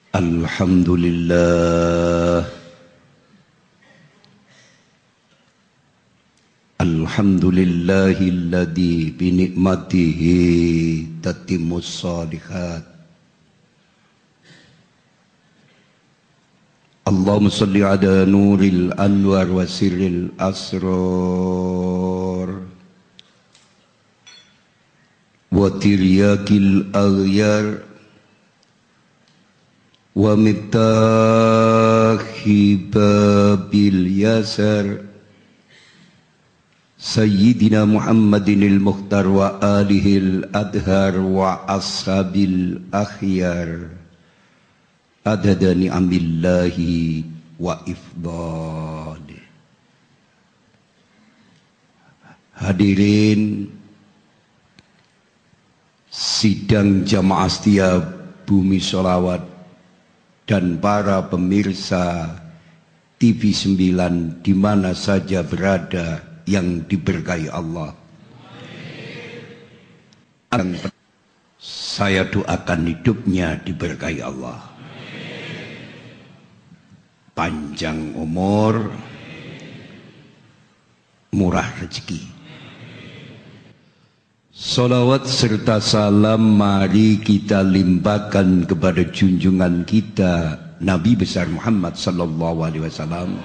Alhamdulillah, alhamdulillahilladzi bi ni'matihi tatimmus shalihat. Allahumma shalli ala nuril anwar wa sirril asrar wa tiryakil aghyar wa mitahi babil yasar Sayyidina Muhammadinil Mukhtar wa alihil adhar wa ashabil akhyar adada ni'amillahi wa ifdali. Hadirin sidang jamaah setia Bumi Sholawat dan para pemirsa TV 9 di mana saja berada yang diberkahi Allah. Saya doakan hidupnya diberkahi Allah. Panjang umur, murah rezeki. Salawat serta salam mari kita limpahkan kepada junjungan kita Nabi besar Muhammad sallallahu alaihi wasallam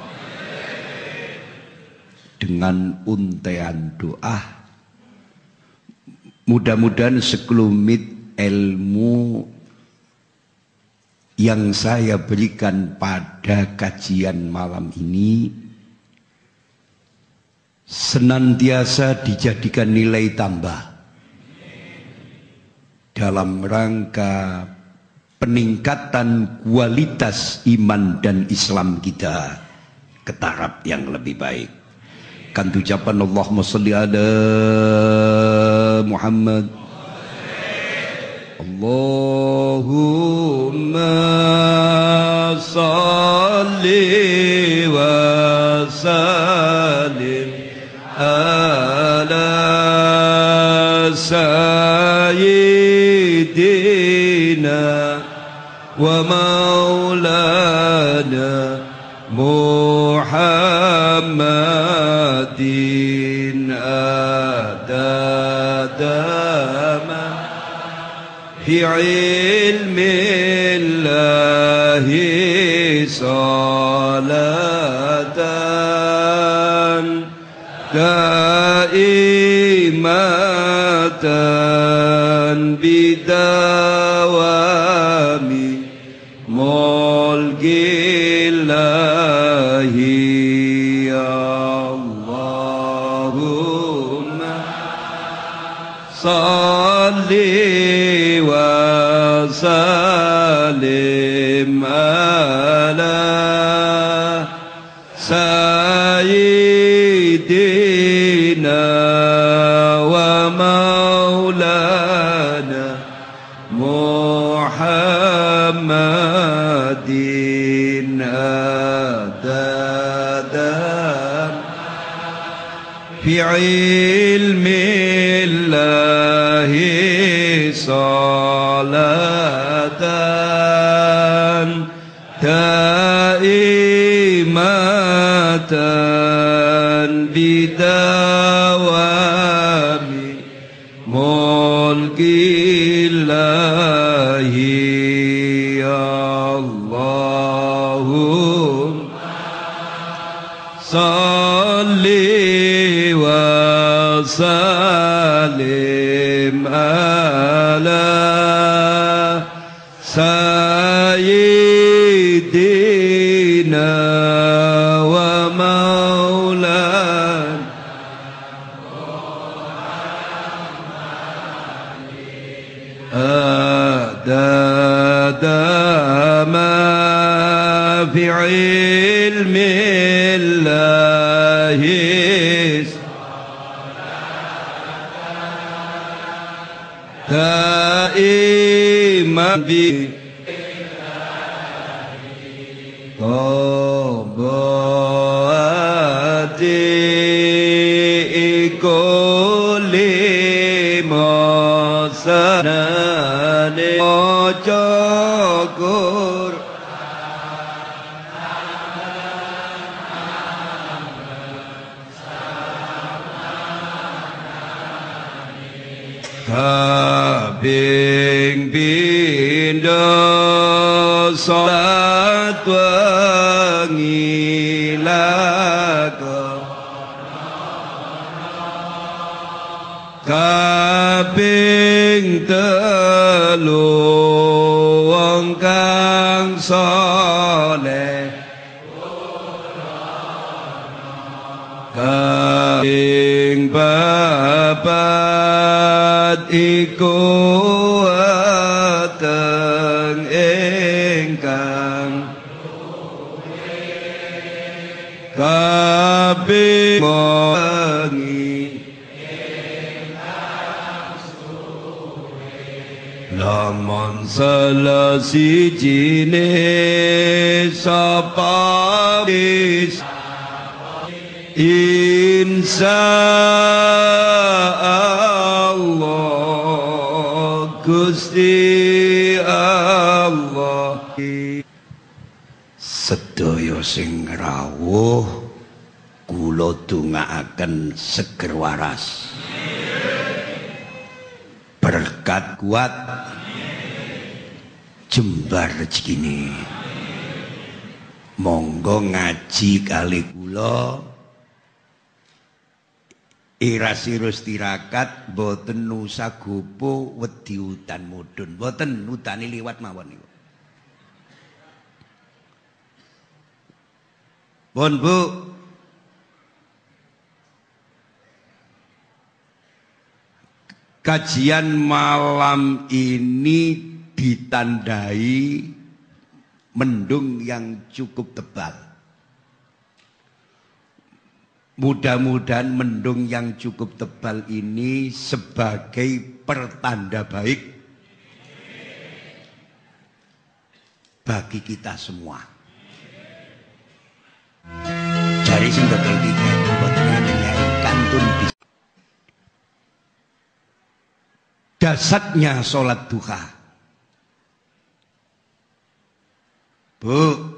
dengan untaian doa. Mudah-mudahan sekelumit ilmu yang saya berikan pada kajian malam ini senantiasa dijadikan nilai tambah dalam rangka peningkatan kualitas iman dan Islam kita ke taraf yang lebih baik. Kan ucapan Allahumma sholli ala Muhammad. Allahumma sholli wa sallim ala sayyidina wa maulana Muhammadin adadama fi ilmillahi salatan daimatan bidawami mulkillahi Allahumma salli wa sallim ala sayyidina wa maulana Muhammadin adada fi ilmillahi salatan daimatan bidawami mulkillahi Allahumma salli wa sallim ala sayyidina wa maulana adada ma fi ilmillahi daiman bi Qobati ikuli masanane maca kaping pindho salat wengi kaping telu wong kang saleh kaping papat iku weteng ingkang kaping wengi lamun salah sijine sapa insya Allah Gusti Allah sedaya sing rawuh kula dongaaken seger waras berkat kuat jembar rezekine monggo ngaji kali kula irasirus tirakat boten nusa gopo wedi udan mudhun boten udane liwat mawon niku pun Bu kajian malam ini ditandai mendung yang cukup tebal. Mudah-mudahan mendung yang cukup tebal ini sebagai pertanda baik bagi kita semua. Dari sing dodol tiket mboten enten yai kantun bis. Dasarnya sholat duha. Bu,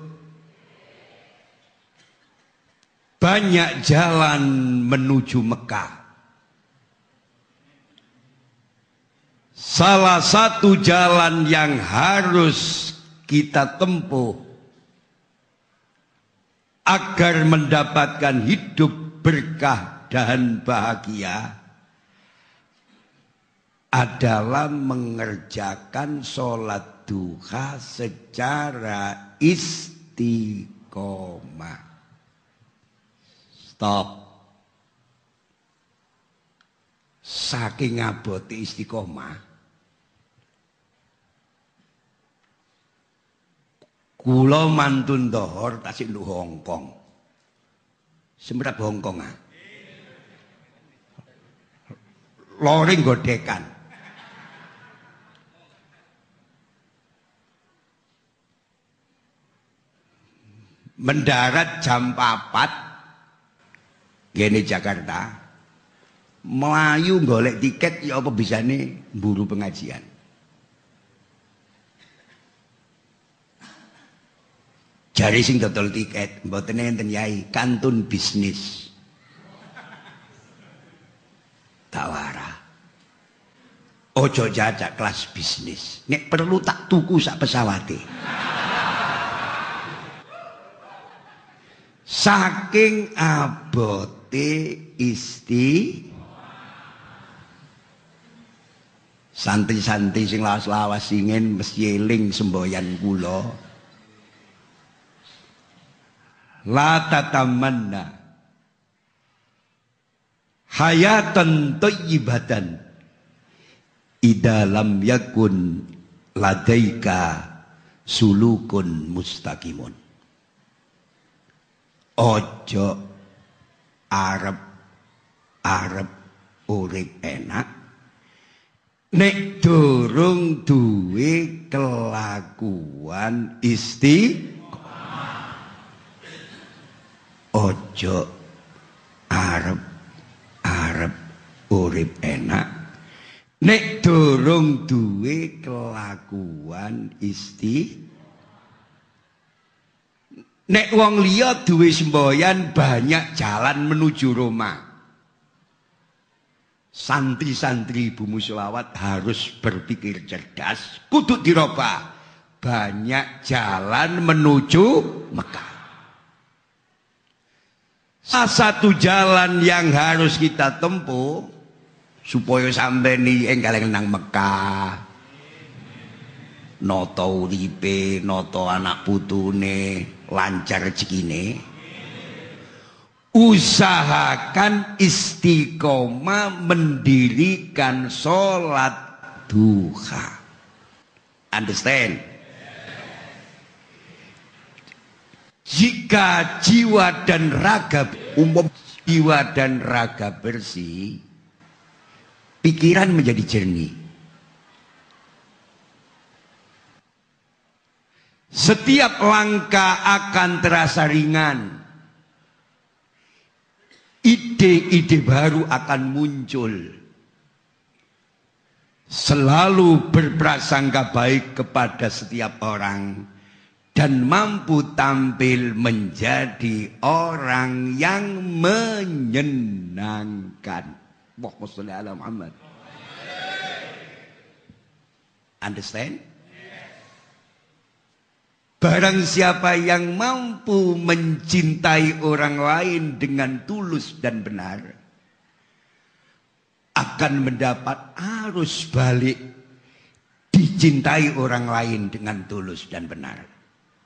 banyak jalan menuju Mekah. Salah satu jalan yang harus kita tempuh agar mendapatkan hidup berkah dan bahagia adalah mengerjakan sholat duha secara istiqomah. Stop. Saking abote istiqomah, kula mantun dohor tasik lu Hongkong. Sembrap Hongkong ah. Loring godekan. Mendarat jam 4 gene Jakarta, melayu golek tiket ya apa bisane mburu pengajian. Jari sing dodol tiket mboten enten yai kantun bisnis. Tawara. Ojo jajak kelas bisnis. Nek perlu tak tuku sak pesawate. Saking abote santri-santri sing lawas-lawas ingin mesti eling semboyan kula. La tatamanna hayatan thayyibatan idza lam yakun ladaika sulukun mustaqimun. Ojo arep urip enak nek durung duwe kelakuan istiqomah. Ojo arep urip enak Nek durung duwe kelakuan nek wong liya duwe semboyan banyak jalan menuju Roma. Santri-santri Ibu Musholawat harus berpikir cerdas, kudu dirubah. Banyak jalan menuju Mekah. Salah satu jalan yang harus kita tempuh supaya sampai nih enggal nang Mekah, noto uripe, noto anak putune, lancar rezekine. Usahakan istiqomah mendirikan sholat duha. Understand? Jika jiwa dan raga jiwa dan raga bersih, pikiran menjadi jernih. Setiap langkah akan terasa ringan. Ide-ide baru akan muncul. Selalu berprasangka baik kepada setiap orang. Dan mampu tampil menjadi orang yang menyenangkan. Allahumma sholli ala Muhammad. Understand? Barang siapa yang mampu mencintai orang lain dengan tulus dan benar, akan mendapat arus balik dicintai orang lain dengan tulus dan benar.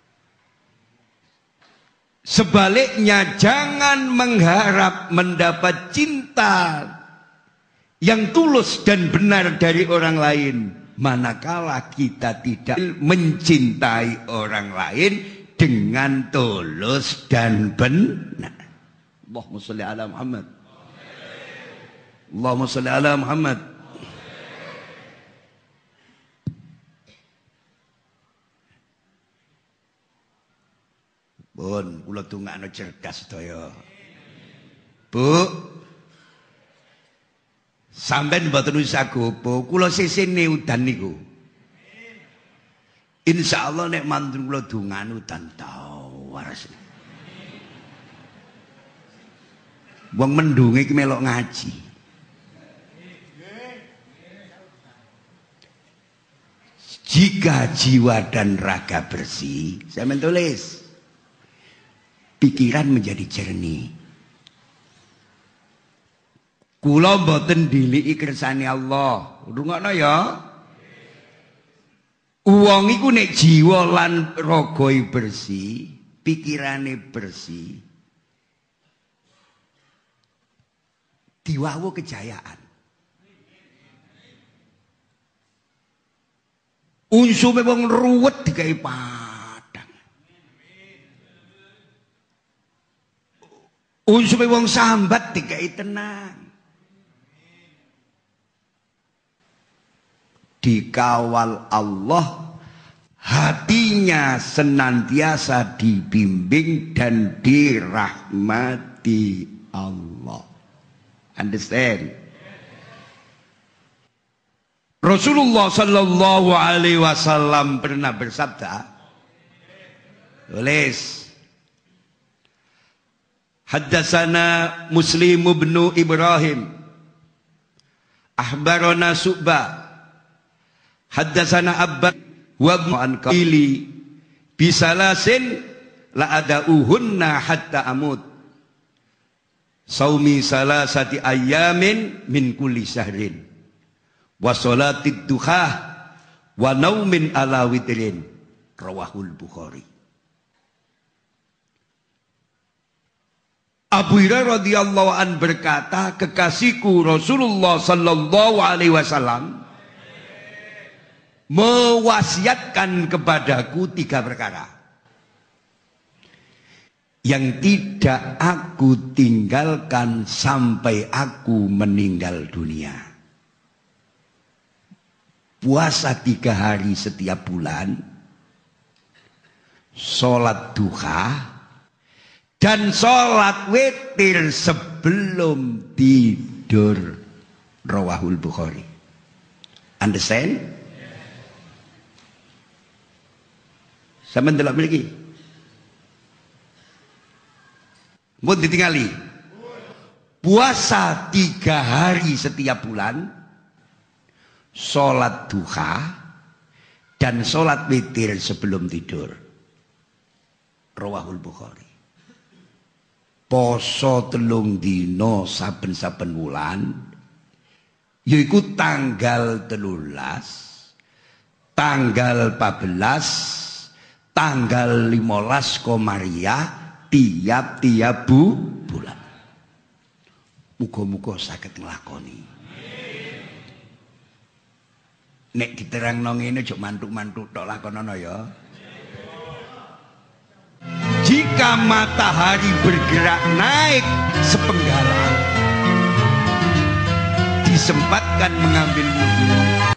Sebaliknya, jangan mengharap mendapat cinta yang tulus dan benar dari orang lain, manakala kita tidak mencintai orang lain dengan tulus dan benar. Allahumma sholli ala Muhammad. Allahumma sholli ala Muhammad. Pun kula dongakno cerdas sedaya. Bu, sampeyan mboten usah gopo, kula sesene udan niku. Insyaallah nek mantun kula dongan udan tau waras. Wong mendunge iki melok ngaji. Jika jiwa dan raga bersih, saya menulis, pikiran menjadi jernih. Kula mboten ndiliki kersane Allah. Rungokno ya. Wong iku nek jiwa lan ragae bersih, pikirane bersih, diwawu kejayaan. Unsume wong ruwet dikai padang. Unsume wong sambat dikai tenang. Dikawal Allah, hatinya senantiasa dibimbing dan dirahmati Allah. Understand? Rasulullah sallallahu alaihi wasallam pernah bersabda, tulis, haddatsana Muslim bin Ibrahim, akhbarana Su'bah, haddatsana Abba wa an qaili bisalasin la adauhunna hatta amut. Saumi salasati ayamin min kulli syahrin. Wa sholatid duha wa naumin ala witrin. Rawahul Bukhari. Abu Hurairah radhiyallahu an berkata, kekasihku Rasulullah sallallahu alaihi wasallam mewasiatkan kepadaku 3 perkara yang tidak aku tinggalkan sampai aku meninggal dunia. Puasa 3 hari setiap bulan, sholat duha, dan sholat witir sebelum tidur. Rawahul Bukhari. Understand? Sampeyan delok mriki. Mbok ditingali. Puasa 3 hari setiap bulan, sholat duha, dan sholat witir sebelum tidur. Rawahul Bukhari. Poso 3 dina saben-saben wulan, yaiku tanggal 13, tanggal 14, tanggal 15 Komariah, tiap-tiap bulan. Muga-muga saged nglakoni. Nek diterangno ngene aja mantuk-mantuk tok lakonono ya. Jika matahari bergerak naik sepenggalan, disempatkan mengambil wudhu.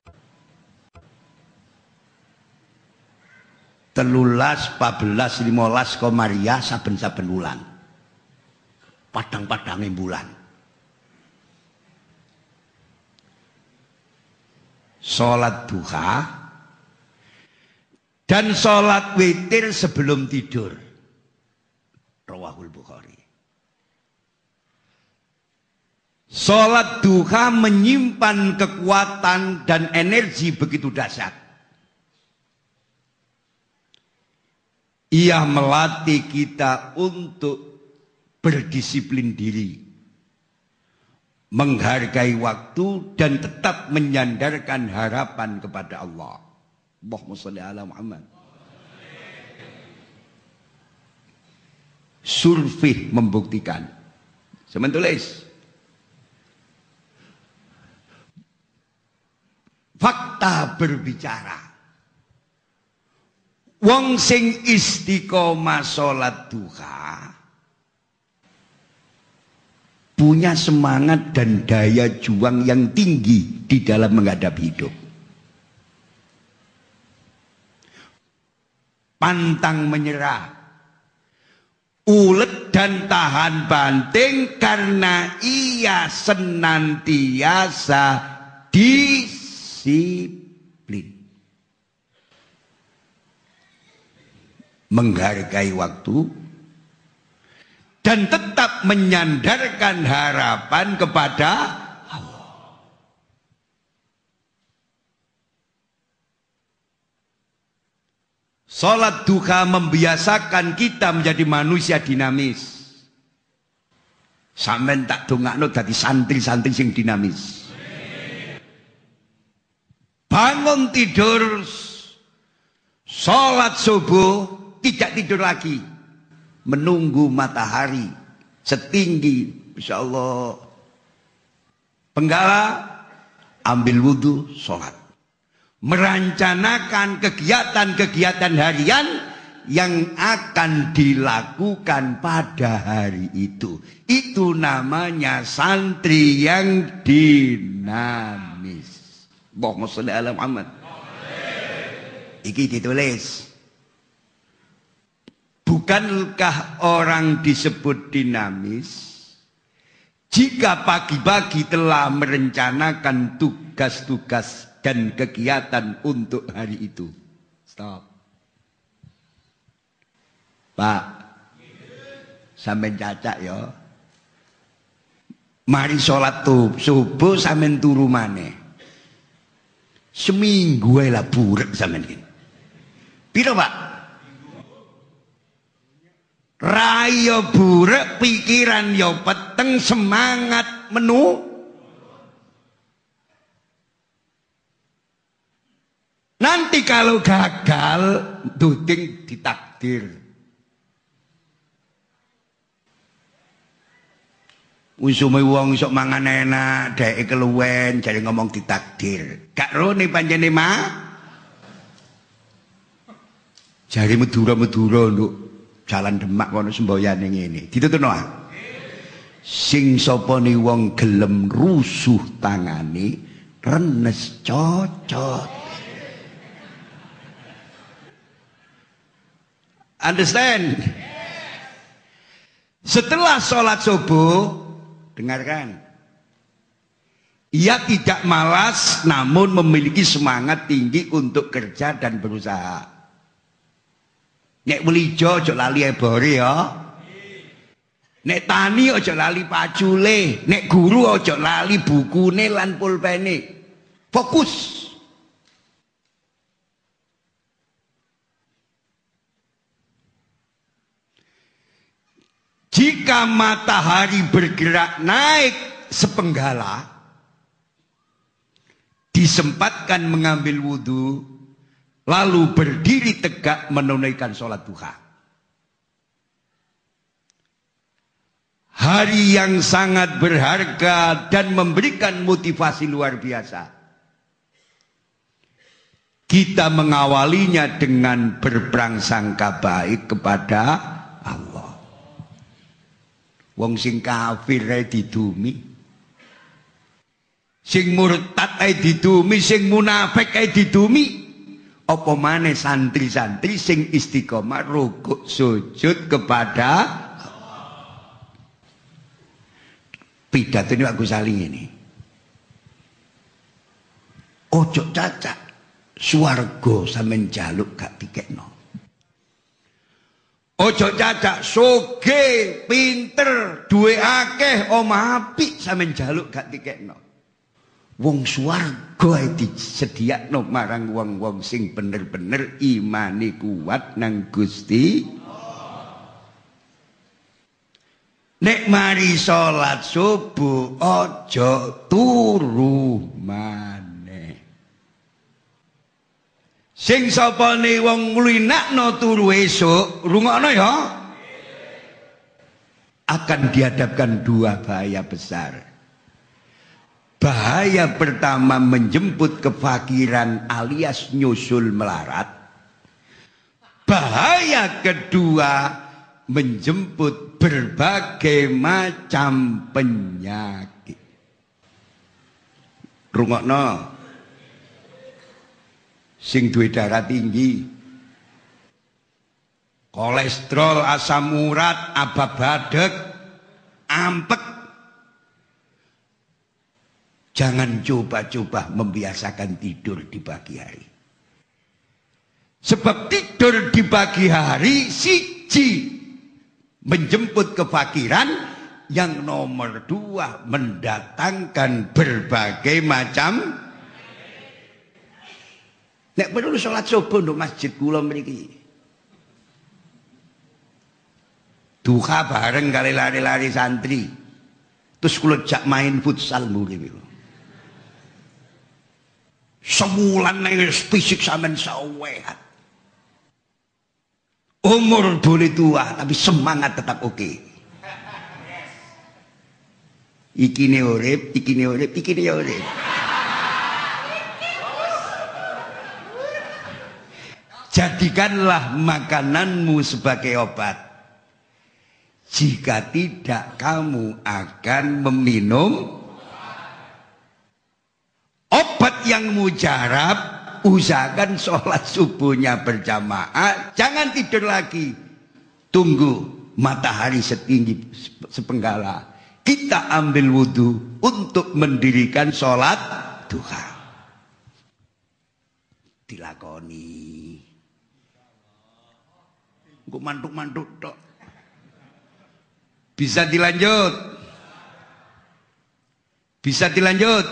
13, 14, 15 Komariah saben-saben wulan. Padang-padange bulan. Sholat duha dan sholat witir sebelum tidur. Rawahul Bukhari. Sholat duha menyimpan kekuatan dan energi begitu dahsyat. Ia melatih kita untuk berdisiplin diri, menghargai waktu, dan tetap menyandarkan harapan kepada Allah. Allahumma sholli ala Muhammad. Survei membuktikan. Saya tulis. Fakta berbicara. Wong sing istiqomah sholat duha punya semangat dan daya juang yang tinggi di dalam menghadapi hidup. Pantang menyerah, ulet dan tahan banting karena ia senantiasa disiplin. Menghargai waktu dan tetap menyandarkan harapan kepada Allah. Salat duha membiasakan kita menjadi manusia dinamis. Sampeyan tak dongakno dadi santri-santri sing dinamis. Bangun tidur, salat subuh, tidak tidur lagi. Menunggu matahari setinggi, insya Allah, penggala, ambil wudhu, sholat. Merencanakan kegiatan-kegiatan harian yang akan dilakukan pada hari itu. Itu namanya santri yang dinamis. Allahumma sholli ala Muhammad. Iki ditulis. Bukankah orang disebut dinamis jika pagi-pagi telah merencanakan tugas-tugas dan kegiatan untuk hari itu? Stop. Pak, sampean cacak ya. Mari sholat subuh sampean turu maneh. Seminggu ae lah burek sampean iki. Piro, Pak? Raya burek, pikiran yo peteng, semangat menu. Nanti kalau gagal, duding ditakdir. Usume wong sok mangan enak, dheke keluwen, jare ngomong ditakdir. Gak rone panjene mah. Jare Madura-Madura nduk. Jalan Demak kono semboyane ngene. Dituturno ah. Sing sapa ni wong gelem rusuh tangane, renes cocot. Understand? Setelah sholat subuh, dengarkan. Ia tidak malas namun memiliki semangat tinggi untuk kerja dan berusaha. Nek welijo aja lali ebore ya. Nek tani aja lali pacule, nek guru aja lali bukune lan pulpene. Fokus. Jika matahari bergerak naik sepenggala, disempatkan mengambil wudhu, lalu berdiri tegak menunaikan sholat duha. Hari yang sangat berharga dan memberikan motivasi luar biasa. Kita mengawalinya dengan berprasangka baik kepada Allah. Wong sing kafir ae didumi, sing murtad ae didumi, sing munafik ae didumi. Apa maneh santri-santri sing istiqomah rukuk sujud kepada pidato ini aku saling ini. Ojo cacak swarga sampeyan njaluk gak dikekno. Ojo cacak soge pinter duwe akeh omah apik sampeyan njaluk gak dikekno. Wong swarga ae disediakno marang wong-wong sing bener-bener imane kuat nang Gusti. Nek mari salat subuh ojo turu maneh. Sing sapane wong nglinakno turu esuk, rungokno ya. Akan dihadapkan dua bahaya besar. Bahaya pertama menjemput kefakiran alias nyusul melarat. Bahaya kedua menjemput berbagai macam penyakit. Rungokno. Sing duwe darah tinggi, kolesterol, asam urat, abab badek, ampek. Jangan coba-coba membiasakan tidur di pagi hari. Sebab tidur di pagi hari siji menjemput kefakiran, yang nomor dua mendatangkan berbagai macam. Nek perlu sholat subuh untuk masjid kula mriki. Duha bareng kali lari-lari santri. Terus kula jak main futsal mriki. Semulan nek fisik sampean sawehat. Umur boleh tua tapi semangat tetap oke. Iki ne urip, iki ne urip, iki ne urip. Jadikanlah makananmu sebagai obat. Jika tidak, kamu akan meminum obat yang mujarab. Usahakan sholat subuhnya berjamaah. Jangan tidur lagi. Tunggu matahari setinggi sepenggala. Kita ambil wudhu untuk mendirikan sholat duha. Dilakoni. Gue mantuk-mantuk tok. Bisa dilanjut. Bisa dilanjut.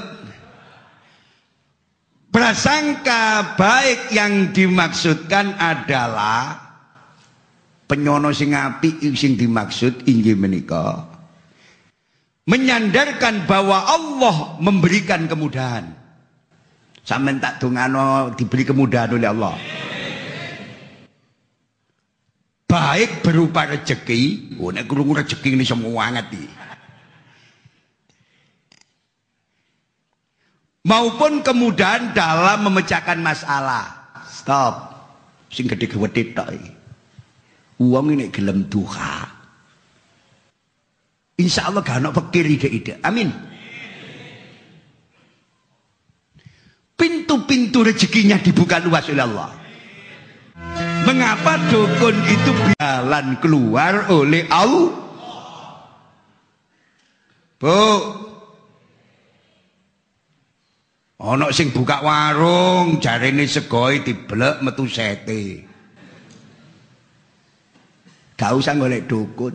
Prasangka baik yang dimaksudkan adalah penyono sing apik sing dimaksud inggih menika menyandarkan bahwa Allah memberikan kemudahan. Sampeyan tak dongano diberi kemudahan oleh Allah. Baik berupa rezeki, nek krungu rezeki ini semua banget iki. Maupun kemudahan dalam memecahkan masalah. Stop. Sing gede-gede tok iki. Wong ini gelem duha. Insyaallah gak ono pikir ide-ide. Amin. Pintu-pintu rezekinya dibuka luas oleh Allah. Mengapa dukun itu jalan keluar oleh Allah? Bu, Ana sing buka warung, jarene segoe diblek metu sete. Gak usah golek dukun.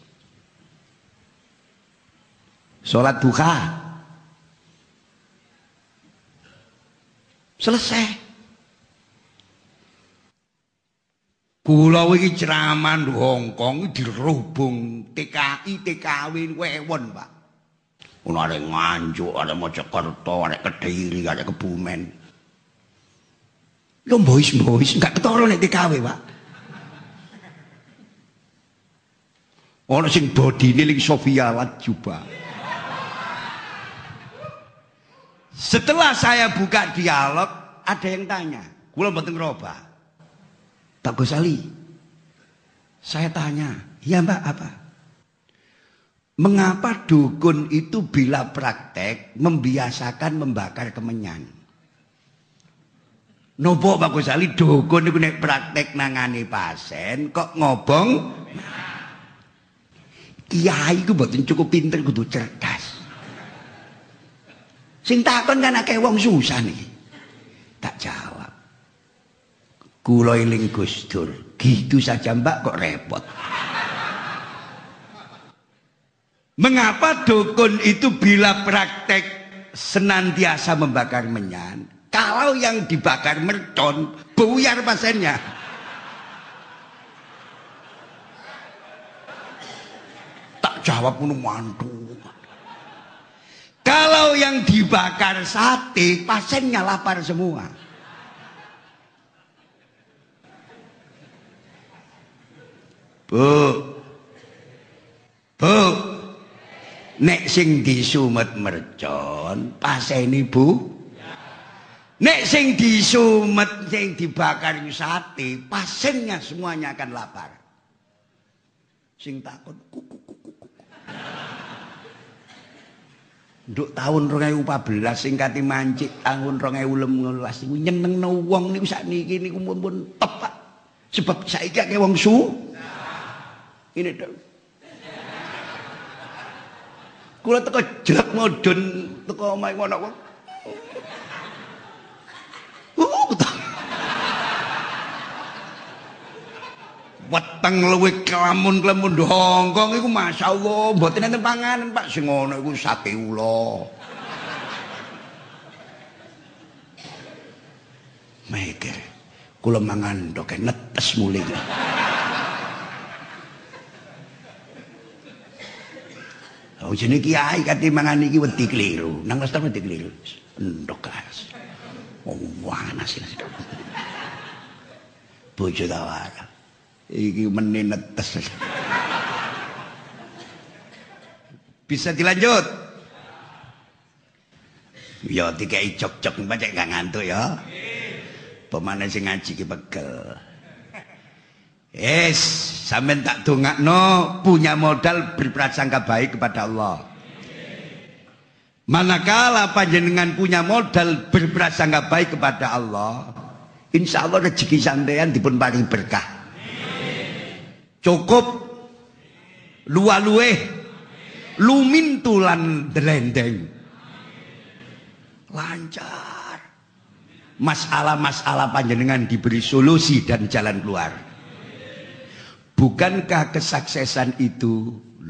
Salat duha. Selesai. Kula iki ceramah di Hongkong dirubung TKI TKW wewon, Pak. Ono arek Nganjuk, arek Mojokerto, arek Kediri, arek Kebumen. Lho boys enggak ketara nek TKW, Pak. Ono sing bodine ning Sofia Latjuba. Setelah saya buka dialog, ada yang tanya, kula mboten ngerobah. Pak Gosali, saya tanya, ya Mbak apa? Mengapa dukun itu bila praktek membiasakan membakar kemenyan? Nopo Pak Gosali dukun itu nek praktek nangani pasien kok ngobong? Kiai itu mboten cukup pinter kudu cerdas. Sing takon kan akeh wong susah nih. Tak jawab. Kula eling Gus Dur, gitu saja Mbak kok repot. Mengapa dukun itu bila praktek senantiasa membakar menyan? Kalau yang dibakar mercon, buyar pasiennya. Tak jawab pun mantu. Kalau yang dibakar sate, pasiennya lapar semua. Bu, nek sing disumet mercon, paseni Bu. Nek sing disumet, sing dibakar sate, pasiennya semuanya akan lapar. Sing takut kuku. Nduk tahun 2014 sing kati mancik tahun 2018 niku nyenengno wong niku sakniki niku pun tepat. Sebab saiki akeh wong ini dong. Kula teko jelek modon teko omahe ngono kok. Weteng luwih kelamun-kelamun di Hongkong iku masyaallah mboten enten panganan Pak sing ngono iku sate ula. Mikir kula mangan ndok netes mulih. Oh jenenge kiai kate mangan iki wedi kliru. Nang restoran wedi kliru. Endok gas. Oh panas iki. Bojo tawar. Iki meneh netes. Bisa dilanjut? Ya dikai jok-jok baca gak ngantuk ya. Pemane sing ngaji ki pegel. Sampeyan tak dongakno punya modal berprasangka baik kepada Allah. Manakala panjenengan punya modal berprasangka baik kepada Allah, insya Allah rezeki sampeyan dipun paring berkah. Cukup luwe lumintulan delendeng. Lancar. Masalah-masalah panjenengan diberi solusi dan jalan keluar. Bukankah kesuksesan itu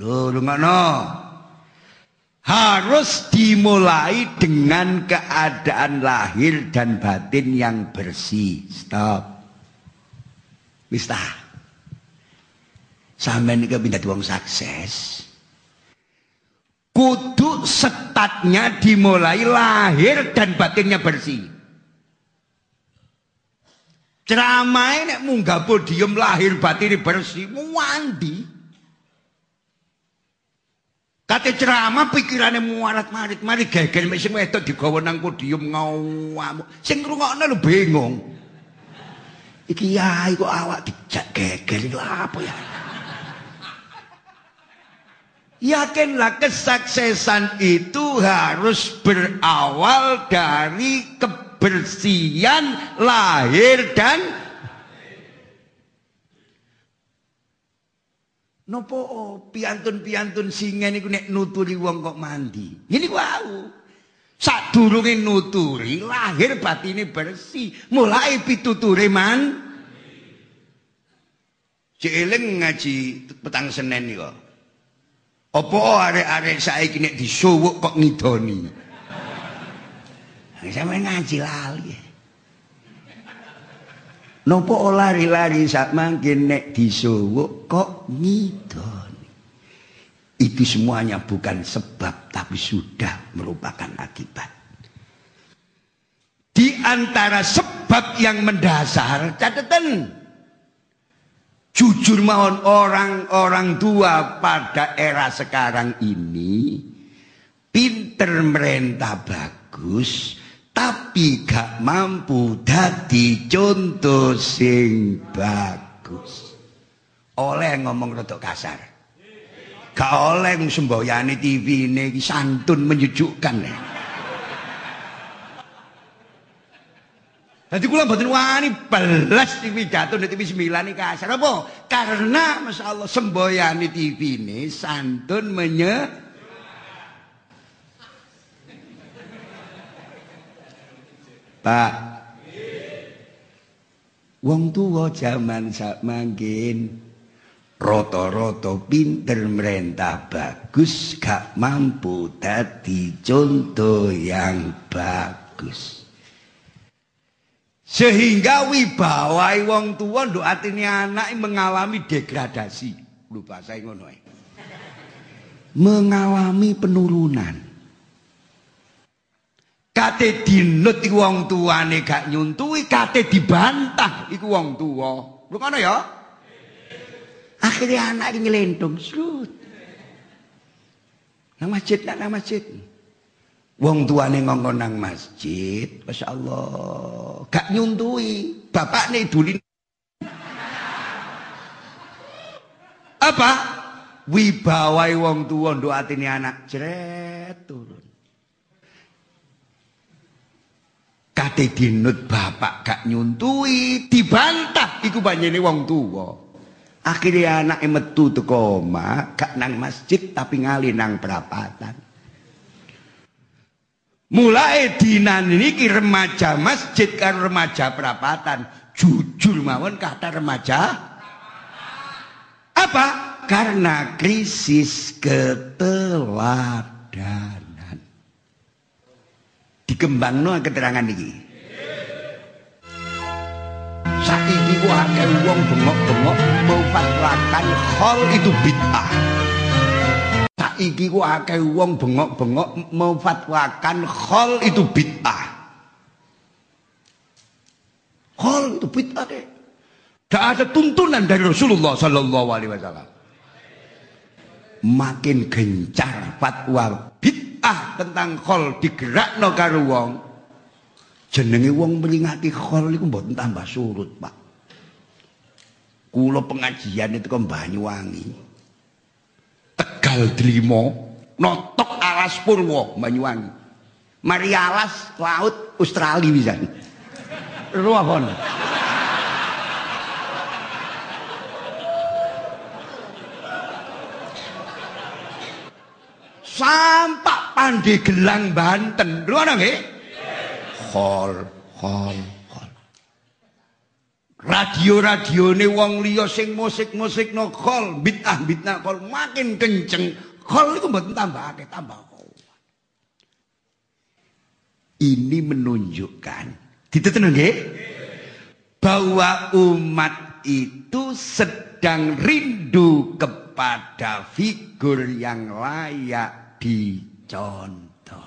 harus dimulai dengan keadaan lahir dan batin yang bersih. Stop. Wis ta. Sampeyan iki pindah wong sukses. Kudu startnya dimulai lahir dan batinnya bersih. Ceramah nek munggah podium lahir batin bersih muandi. Kate ceramah pikirane muarat-marit, mari geger mek sing wedok digawa nang podium ngamuk. Sing ngrungokno lho bingung. Iki yai kok awak dijak geger lha apa ya? Yakinlah kesuksesan itu harus berawal dari kebersihan lahir dan nopo piantun-piantun singen niku nek nuturi wong kok mandi. Ngene wau. Sadurunge nuturi lahir batine bersih, mulai pituture man. Cieling ngaji petang Senin iki kok. Apa arek-arek saiki nek disuwuk kok ngidoni. Sampe ngaji lali. Napa lari-lari sak mangkin nek disuwuk kok ngidoni. Itu semuanya bukan sebab tapi sudah merupakan akibat. Di antara sebab yang mendasar, catatan jujur mawon orang-orang tua pada era sekarang ini pinter merentah bagus tapi gak mampu dadi contoh sing bagus. Oleh ngomong rada kasar. Gak oleh semboyane TV ini santun menyejukkan. Jadi kula mboten wani belas TV pidato nek TV 9 iki kasar apa? Karena masyaallah semboyane TV ini santun Pak, wong tuwa jaman sak mangkin rata-rata pinter merentah bagus gak mampu dadi contoh yang bagus. Sehingga wibawai wong tuwa nduk atine anak mengalami degradasi. Lho bahasa ngono ae. Mengalami penurunan. Kate dinut iku wong tuane gak nyuntui, kate dibantah iku wong tuwa. Lho ngono ya? Akhirnya anak ini ngelentung, srut. Nang masjid. Wong tuane ngongkon nang masjid, Masya Allah, gak nyuntui, bapakne idulin. Apa? Wibawai wong tua nduk atine anak jret turun. Kate dinut bapak gak nyuntui, dibantah iku banjene wong tua. Akhirnya anak metu teko omah, gak nang masjid tapi ngali nang perapatan. Mulai dinan niki remaja masjid karo remaja perapatan, jujur mawon kata remaja. Apa? Karena krisis keteladanan. Dikembangno keterangan iki. Saiki ku akeh wong bengok-bengok memfatwakan khol itu bid'ah. Saiki ku akeh wong bengok-bengok memfatwakan khol itu bid'ah. Khol itu bid'ah deh. Tidak ada tuntunan dari Rasulullah Sallallahu Alaihi Wasallam. Makin gencar fatwa bid'ah tentang khol digerakno karo wong. Jenenge wong melingati khol iku mboten tambah surut, Pak. Kula pengajian itu ke Banyuwangi. Tegal Delima, notok alas Purwo Banyuwangi. Mari alas laut Australia pisan. Ruwapon. Sampak Pandeglang Banten. Lho ana nggih? Khol. Radio-radione wong liya sing musik-musik no khol, bid'ah khol makin kenceng. Khol iku mboten tambahake, tambah kuat. Ini menunjukkan, diteten nggih? Bahwa umat itu sedang rindu kepada figur yang layak dicontoh.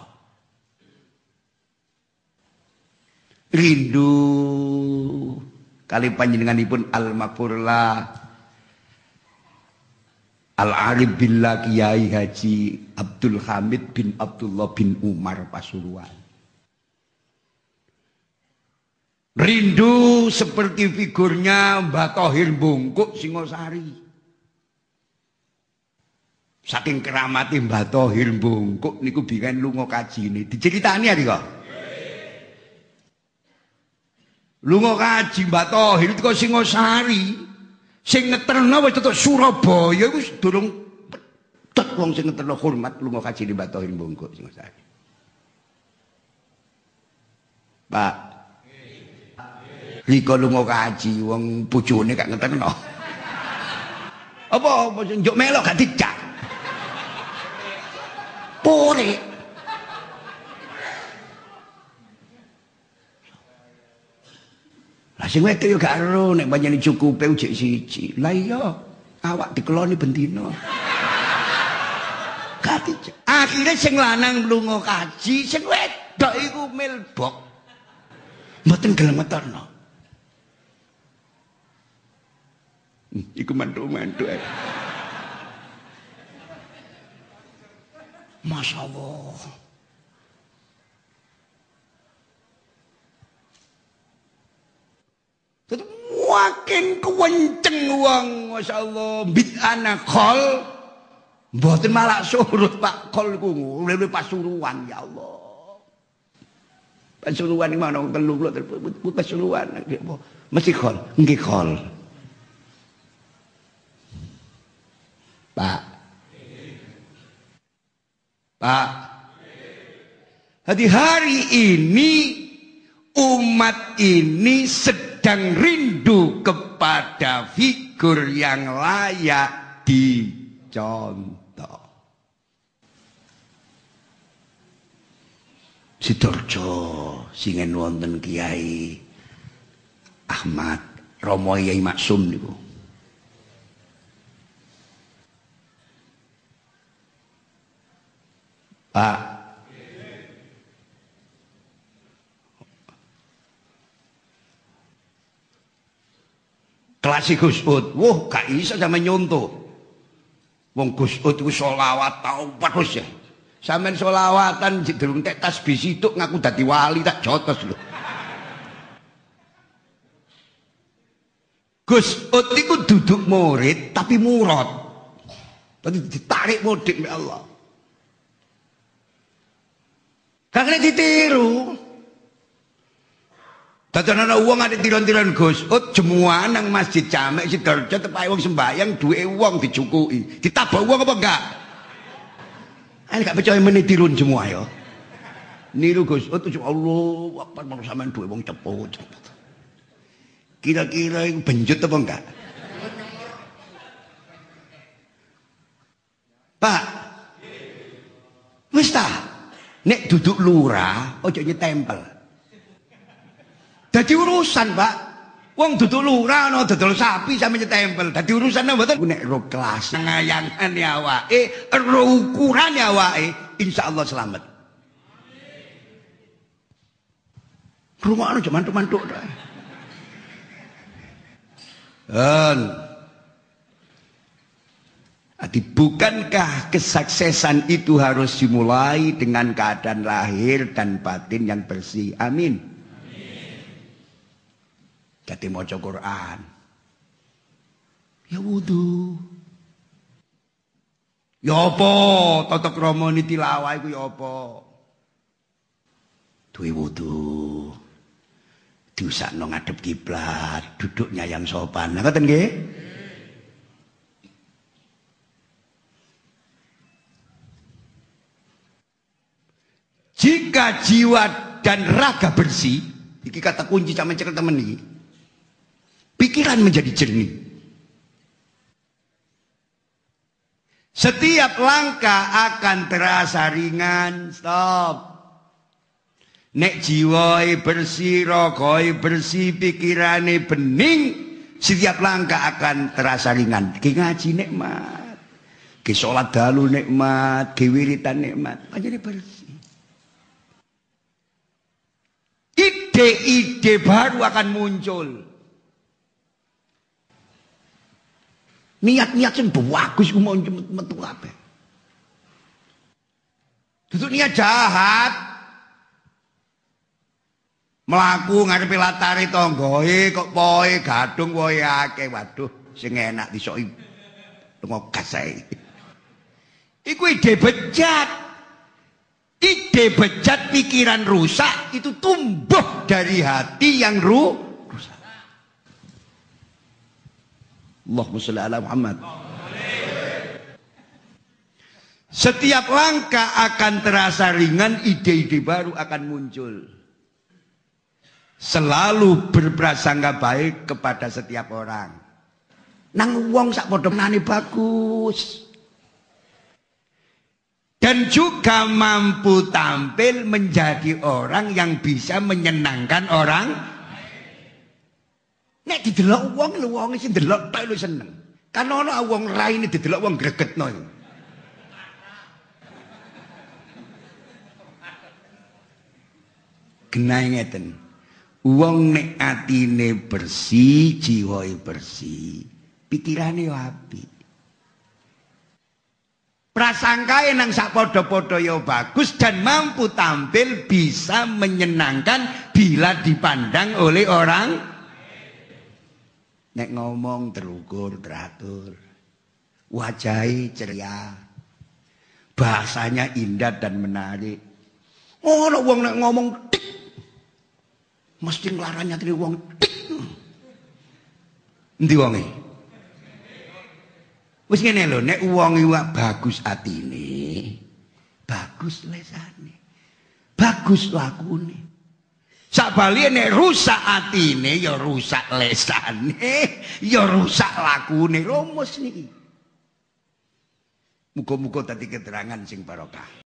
Rindu kali panjenenganipun al-maghfurlah al-arif billah Kiai Haji Abdul Hamid bin Abdullah bin Umar Pasuruan. Rindu seperti figurnya Mbah Thohir Bungkuk Singosari. Saking keramati Mbah Thohir Bungkuk niku biyen lunga kaji ini diceritani ya kok. Lunga kaji Mbah Thohir teko Singosari. Sing ngeterno wis tetok Surabaya wis durung petet wong sing ngeterno hormat lunga kaji Mbah Thohir Bungkuk Singosari. Pak. Riko lunga kaji wong bojone gak ngeterno. Apa njuk melok gak dijak. Pore. Lah sing wedok yo gak ero nek pancen cukupe ujek siji. Lah iya, awak dikeloni bendina. Gak dijak. Akhire sing lanang lunga kaji, sing wedok iku milbok. Mboten gelem ngeterno. Iku mantu-mantu ae. Masya Allah. Jadi makin kewenceng wong, Masya Allah. Bid'ana khol. Mboten malah surut Pak khol ku. Lele pasuruan ya Allah. Pasuruan iki mana telu kula pasuruan. Mesti khol, nggih khol. Pak. Jadi hari ini umat ini sedang rindu kepada figur yang layak dicontoh. Sidoarjo singen wonten Kiai Ahmad Romo Yai Maksum niku. Pak, klasik Gus Ud, wah gak iso sama nyontoh. Wong Gus Ud itu sholawat tau terus ya. Sampeyan sholawatan durung tek tasbih situk ngaku dadi wali tak jotos lho. Gus Ud iku duduk murid tapi murad. Tadi ditarik murid oleh Allah. Kakek ditiru. Dadan ana wong ade tiron-tiron Gus Ud jemuan nang Masjid Jamek Sidoarjo tepae wong sembayang duwe wong dicukuki. Ditabok wong apa enggak? Ana gak percaya meneh tirun semua ya. Niru Gus Ud Allah Akbar sampean duwe wong cepet. Kira-kira iku benjut apa enggak? Pak. Wis ta? Nek duduk lurah, ojo nyetempel. Dadi urusan, Pak. Wong duduk lurah ana dodol sapi sampe nyetempel. Dadi urusan mboten. Nek ro kelas ngayangane awake, ro ukurane awake, insyaallah selamat. Rumakno aja mantuk-mantuk ta. Bukankah kesuksesan itu harus dimulai dengan keadaan lahir dan batin yang bersih? Amin. Jadi maca Quran. Ya wudu. Ya apa? Tata krama tilawah iku ya apa? Duwe wudu. Diusahno ngadep kiblat, duduknya yang sopan. Nah, ngoten nggih? Jika jiwa dan raga bersih, iki kata kunci sama cekel temen iki. Pikiran menjadi jernih. Setiap langkah akan terasa ringan. Stop. Nek jiwae bersih, ragae bersih, pikirane bening, setiap langkah akan terasa ringan. Ki ngaji nikmat. Ki salat dalu nikmat, ki wiritan nikmat. Panjene bersih. Ide-ide baru akan muncul. Niat-niat yang bagus mau metu apa? Itu niat jahat. Melaku ngarepe latare tanggoe kok poe gadung wae akeh. Waduh, sing enak disoki lunga gas ae. Iku ide bejat. Ide bejat, pikiran rusak itu tumbuh dari hati yang rusak. Allahumma sholli ala Muhammad. Setiap langkah akan terasa ringan, ide-ide baru akan muncul. Selalu berprasangka baik kepada setiap orang. Nang wong sak podomane bagus. Dan juga mampu tampil menjadi orang yang bisa menyenangkan orang. Nek didelok wong sing delok tok lu seneng. Kan ana wong raine didelok wong gregetno. Genahe ngeten. Wong nek atine bersih, jiwae bersih, pikirane yo apik. Prasangkae nang sak padha-padha ya bagus dan mampu tampil bisa menyenangkan bila dipandang oleh orang. Nek ngomong terukur, teratur, wajahnya ceria, bahasanya indah dan menarik. Oh, nek wong nek ngomong tik, mesti nglaranya kene wong tik. Endi wonge? Wis ngene lho, nek wong iwak bagus atine, bagus lesane, bagus lakune. Sakbalihe nek rusak atine ya rusak lesane, ya rusak lakune. Rumus niki. Muga-muga dadi keterangan sing barokah.